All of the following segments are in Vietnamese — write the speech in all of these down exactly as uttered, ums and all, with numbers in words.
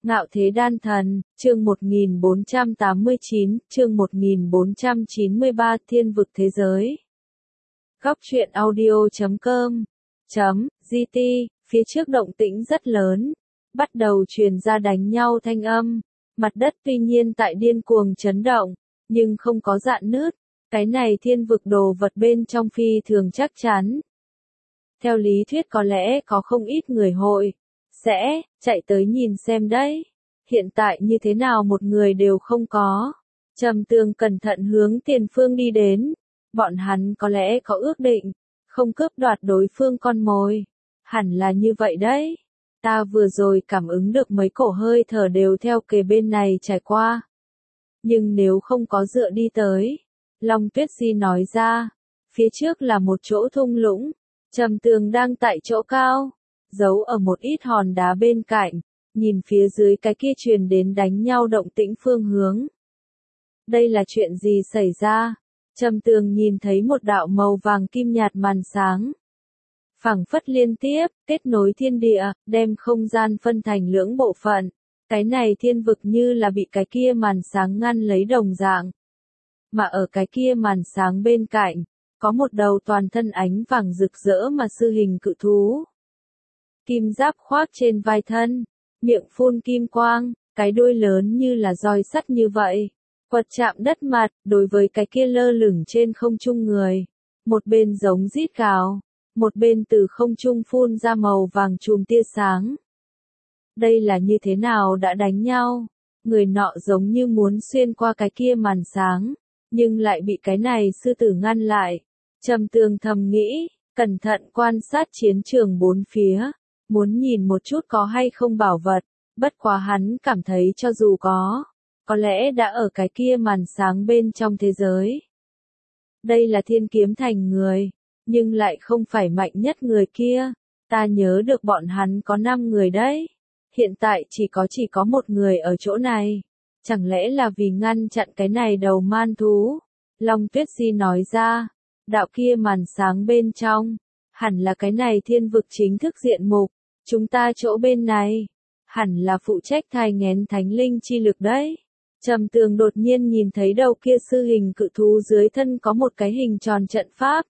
Ngạo Thế Đan Thần, chương một nghìn bốn trăm tám mươi chín, chương một nghìn bốn trăm chín mươi ba Thiên vực thế giới. Góc truyện audio chấm com chấm gt, phía trước động tĩnh rất lớn, bắt đầu truyền ra đánh nhau thanh âm, mặt đất tuy nhiên tại điên cuồng chấn động, nhưng không có rạn nứt, cái này thiên vực đồ vật bên trong phi thường chắc chắn. Theo lý thuyết có lẽ có không ít người hội sẽ chạy tới nhìn xem đấy. Hiện tại như thế nào một người đều không có. Trầm Tường cẩn thận hướng tiền phương đi đến. Bọn hắn có lẽ có ước định, không cướp đoạt đối phương con mồi. Hẳn là như vậy đấy. Ta vừa rồi cảm ứng được mấy cổ hơi thở đều theo kề bên này trải qua. Nhưng nếu không có dựa đi tới, Long Tuyết Di nói ra, phía trước là một chỗ thung lũng. Trầm Tường đang tại chỗ cao, giấu ở một ít hòn đá bên cạnh, nhìn phía dưới cái kia truyền đến đánh nhau động tĩnh phương hướng. Đây là chuyện gì xảy ra? Trầm Tường nhìn thấy một đạo màu vàng kim nhạt màn sáng. Phảng phất liên tiếp, kết nối thiên địa, đem không gian phân thành lưỡng bộ phận. Cái này thiên vực như là bị cái kia màn sáng ngăn lấy đồng dạng. Mà ở cái kia màn sáng bên cạnh, có một đầu toàn thân ánh vàng rực rỡ mà sư hình cự thú. Kim giáp khoác trên vai thân, miệng phun kim quang, cái đuôi lớn như là roi sắt như vậy. Quật chạm đất mặt, đối với cái kia lơ lửng trên không trung người. Một bên giống rít gào, một bên từ không trung phun ra màu vàng chùm tia sáng. Đây là như thế nào đã đánh nhau? Người nọ giống như muốn xuyên qua cái kia màn sáng, nhưng lại bị cái này sư tử ngăn lại. Trầm Tường thầm nghĩ, cẩn thận quan sát chiến trường bốn phía, muốn nhìn một chút có hay không bảo vật, bất quá hắn cảm thấy cho dù có, có lẽ đã ở cái kia màn sáng bên trong thế giới. Đây là Thiên Kiếm Thành người, nhưng lại không phải mạnh nhất người kia, ta nhớ được bọn hắn có năm người đấy, hiện tại chỉ có chỉ có một người ở chỗ này, chẳng lẽ là vì ngăn chặn cái này đầu man thú? Long Tuyết Di nói ra, đạo kia màn sáng bên trong, hẳn là cái này thiên vực chính thức diện mục, chúng ta chỗ bên này, hẳn là phụ trách thai nghén thánh linh chi lực đấy. Trầm Tường đột nhiên nhìn thấy đầu kia sư hình cự thú dưới thân có một cái hình tròn trận pháp.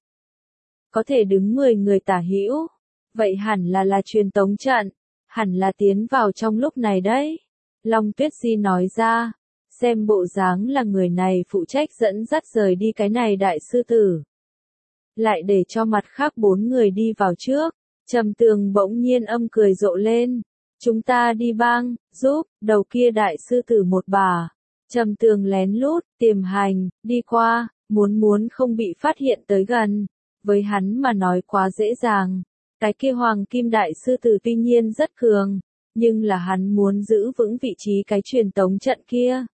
Có thể đứng mười người tả hữu, vậy hẳn là là truyền tống trận, hẳn là tiến vào trong lúc này đấy. Long Tuyết Di nói ra, xem bộ dáng là người này phụ trách dẫn dắt rời đi cái này đại sư tử. Lại để cho mặt khác bốn người đi vào trước, Trầm Tường bỗng nhiên âm cười rộ lên. Chúng ta đi bang, giúp, đầu kia đại sư tử một bà. Trầm Tường lén lút, tiềm hành, đi qua, muốn muốn không bị phát hiện tới gần. Với hắn mà nói quá dễ dàng. Cái kia hoàng kim đại sư tử tuy nhiên rất cường, nhưng là hắn muốn giữ vững vị trí cái truyền tống trận kia.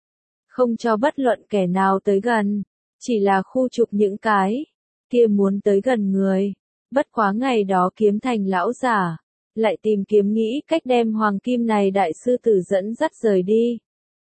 Không cho bất luận kẻ nào tới gần, chỉ là khu trục những cái kia muốn tới gần người. Bất quá ngày đó Kiếm Thành lão giả, lại tìm kiếm nghĩ cách đem hoàng kim này đại sư tử dẫn dắt rời đi.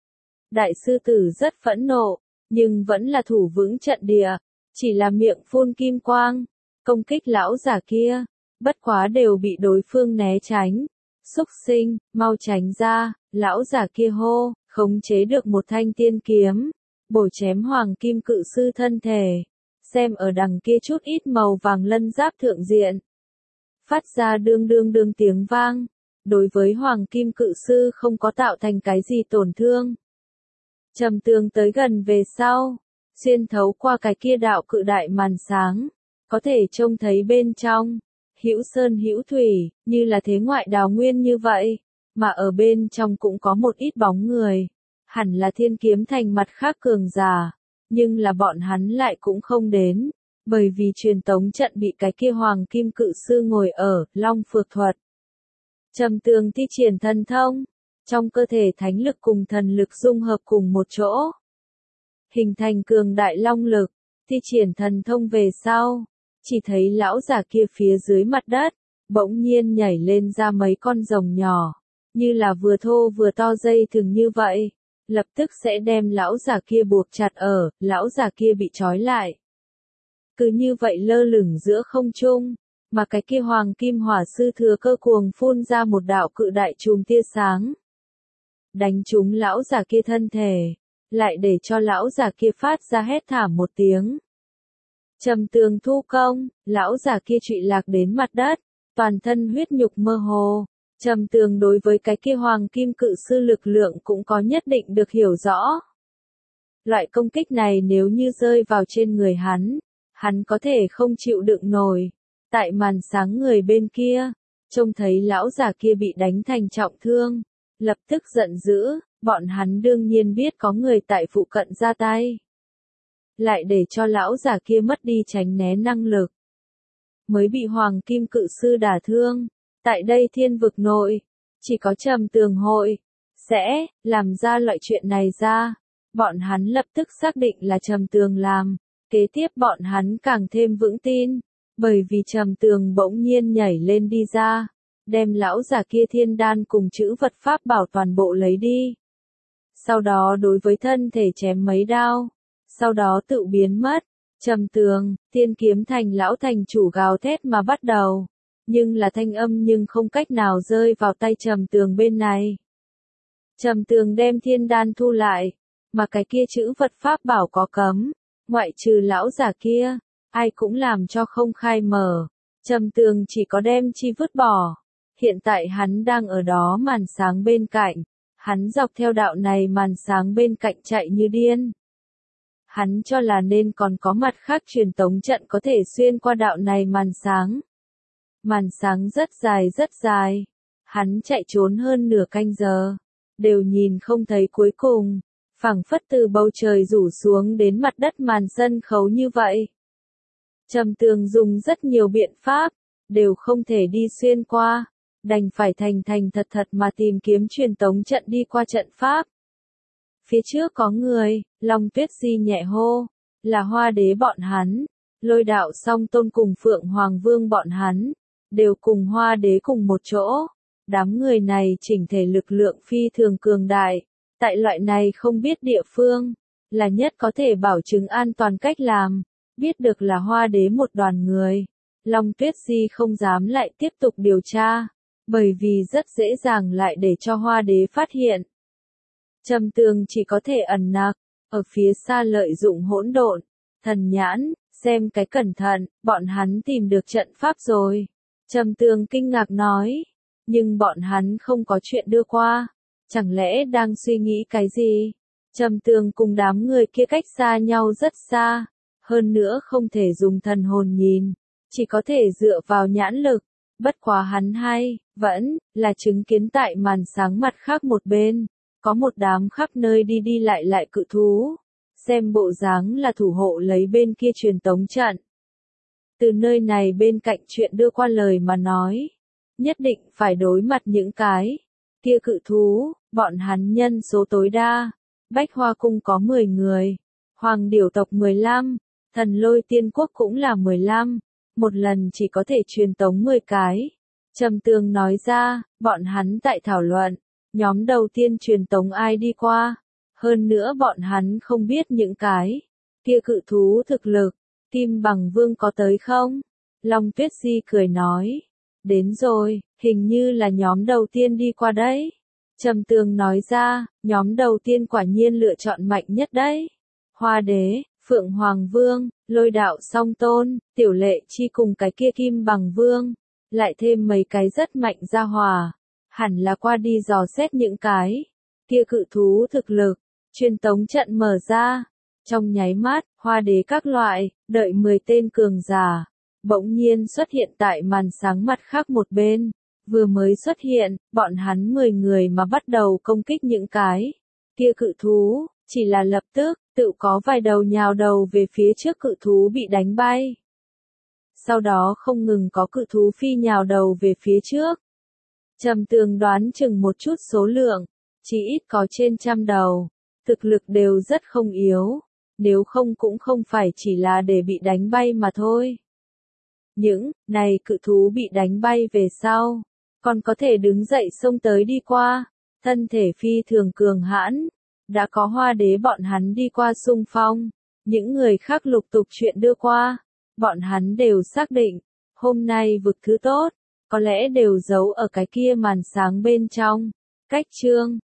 Đại sư tử rất phẫn nộ, nhưng vẫn là thủ vững trận địa, chỉ là miệng phun kim quang, công kích lão giả kia, bất quá đều bị đối phương né tránh. Xúc sinh, mau tránh ra, lão giả kia hô, khống chế được một thanh tiên kiếm, bổ chém hoàng kim cự sư thân thể. Xem ở đằng kia chút ít màu vàng lân giáp thượng diện. Phát ra đương đương đương tiếng vang, đối với hoàng kim cự sư không có tạo thành cái gì tổn thương. Trầm Tường tới gần về sau, xuyên thấu qua cái kia đạo cự đại màn sáng, có thể trông thấy bên trong, hữu sơn hữu thủy, như là thế ngoại đào nguyên như vậy, mà ở bên trong cũng có một ít bóng người, hẳn là Thiên Kiếm Thành mặt khác cường giả. Nhưng là bọn hắn lại cũng không đến, bởi vì truyền tống trận bị cái kia hoàng kim cự sư ngồi ở, Long Phược Thuật. Trầm Tường thi triển thần thông, trong cơ thể thánh lực cùng thần lực dung hợp cùng một chỗ. Hình thành cường đại long lực, thi triển thần thông về sau, chỉ thấy lão giả kia phía dưới mặt đất, bỗng nhiên nhảy lên ra mấy con rồng nhỏ, như là vừa thô vừa to dây thừng như vậy. Lập tức sẽ đem lão già kia buộc chặt ở, lão già kia bị trói lại. Cứ như vậy lơ lửng giữa không trung, mà cái kia hoàng kim hỏa sư thừa cơ cuồng phun ra một đạo cự đại chùm tia sáng. đánh trúng lão già kia thân thể, lại để cho lão già kia phát ra hét thảm một tiếng. Trầm tường thu công, lão già kia trụy lạc đến mặt đất, toàn thân huyết nhục mơ hồ. Trầm tường đối với cái kia hoàng kim cự sư lực lượng cũng có nhất định được hiểu rõ. Loại công kích này nếu như rơi vào trên người hắn, hắn có thể không chịu đựng nổi. Tại màn sáng người bên kia, trông thấy lão già kia bị đánh thành trọng thương, lập tức giận dữ, bọn hắn đương nhiên biết có người tại phụ cận ra tay. Lại để cho lão già kia mất đi tránh né năng lực. Mới bị hoàng kim cự sư đả thương, tại đây thiên vực nội, chỉ có Trầm Tường hội, sẽ, làm ra loại chuyện này ra. Bọn hắn lập tức xác định là Trầm Tường làm, kế tiếp bọn hắn càng thêm vững tin, bởi vì Trầm Tường bỗng nhiên nhảy lên đi ra, đem lão già kia thiên đan cùng chữ vật pháp bảo toàn bộ lấy đi. Sau đó đối với thân thể chém mấy đao, sau đó tự biến mất. Trầm Tường, Tiên Kiếm Thành lão thành chủ gào thét mà bắt đầu, nhưng là thanh âm nhưng không cách nào rơi vào tay Trầm Tường bên này. Trầm Tường đem thiên đan thu lại, mà cái kia chữ vật pháp bảo có cấm, ngoại trừ lão già kia, ai cũng làm cho không khai mở. Trầm Tường chỉ có đem chi vứt bỏ. Hiện tại hắn đang ở đó màn sáng bên cạnh, hắn dọc theo đạo này màn sáng bên cạnh chạy như điên. Hắn cho là nên còn có mặt khác truyền tống trận có thể xuyên qua đạo này màn sáng. Màn sáng rất dài rất dài, hắn chạy trốn hơn nửa canh giờ, đều nhìn không thấy cuối cùng, phảng phất từ bầu trời rủ xuống đến mặt đất màn sân khấu như vậy. Trầm Tường dùng rất nhiều biện pháp, đều không thể đi xuyên qua, đành phải thành thành thật thật mà tìm kiếm truyền tống trận đi qua trận pháp. Phía trước có người, Long Tuyết Di nhẹ hô, là Hoa Đế bọn hắn, Lôi Đạo Song Tôn cùng Phượng Hoàng Vương bọn hắn, đều cùng Hoa Đế cùng một chỗ. Đám người này chỉnh thể lực lượng phi thường cường đại, tại loại này không biết địa phương, là nhất có thể bảo chứng an toàn cách làm. Biết được là Hoa Đế một đoàn người, Long Tuyết Di không dám lại tiếp tục điều tra, bởi vì rất dễ dàng lại để cho Hoa Đế phát hiện. Trầm Tường chỉ có thể ẩn nặc, ở phía xa lợi dụng hỗn độn, thần nhãn, xem cái cẩn thận, bọn hắn tìm được trận pháp rồi. Trầm Tường kinh ngạc nói, nhưng bọn hắn không có chuyện đưa qua, chẳng lẽ đang suy nghĩ cái gì? Trầm Tường cùng đám người kia cách xa nhau rất xa, hơn nữa không thể dùng thần hồn nhìn, chỉ có thể dựa vào nhãn lực. Bất quá hắn hay, vẫn, là chứng kiến tại màn sáng mặt khác một bên, có một đám khắp nơi đi đi lại lại cự thú, xem bộ dáng là thủ hộ lấy bên kia truyền tống trận. Từ nơi này bên cạnh chuyện đưa qua lời mà nói, nhất định phải đối mặt những cái kia cự thú, bọn hắn nhân số tối đa, Bách Hoa Cung có mười người, Hoàng Điểu tộc mười lăm, Thần Lôi Tiên Quốc cũng là mười lăm, một lần chỉ có thể truyền tống mười cái. Trầm Tường nói ra, bọn hắn tại thảo luận, nhóm đầu tiên truyền tống ai đi qua, hơn nữa bọn hắn không biết những cái kia cự thú thực lực. Kim Bằng Vương có tới không? Long Tuyết Di cười nói, đến rồi, hình như là nhóm đầu tiên đi qua đấy. Trầm Tường nói ra, nhóm đầu tiên quả nhiên lựa chọn mạnh nhất đấy. Hoa Đế, Phượng Hoàng Vương, Lôi Đạo Song Tôn, Tiểu Lệ Chi cùng cái kia Kim Bằng Vương, lại thêm mấy cái rất mạnh gia hỏa, hẳn là qua đi dò xét những cái kia cự thú thực lực. Truyền tống trận mở ra, trong nháy mắt, Hoa Đế các loại, đợi mười tên cường giả, bỗng nhiên xuất hiện tại màn sáng mặt khác một bên. Vừa mới xuất hiện, bọn hắn mười người mà bắt đầu công kích những cái kia cự thú, chỉ là lập tức, tự có vài đầu nhào đầu về phía trước cự thú bị đánh bay. Sau đó không ngừng có cự thú phi nhào đầu về phía trước. Trầm Tường đoán chừng một chút số lượng, chỉ ít có trên trăm đầu, thực lực đều rất không yếu, nếu không cũng không phải chỉ là để bị đánh bay mà thôi. Những này cự thú bị đánh bay về sau, còn có thể đứng dậy xông tới đi qua, thân thể phi thường cường hãn, đã có Hoa Đế bọn hắn đi qua xung phong, những người khác lục tục chuyện đưa qua, bọn hắn đều xác định, hôm nay vực thứ tốt, có lẽ đều giấu ở cái kia màn sáng bên trong. Cách chương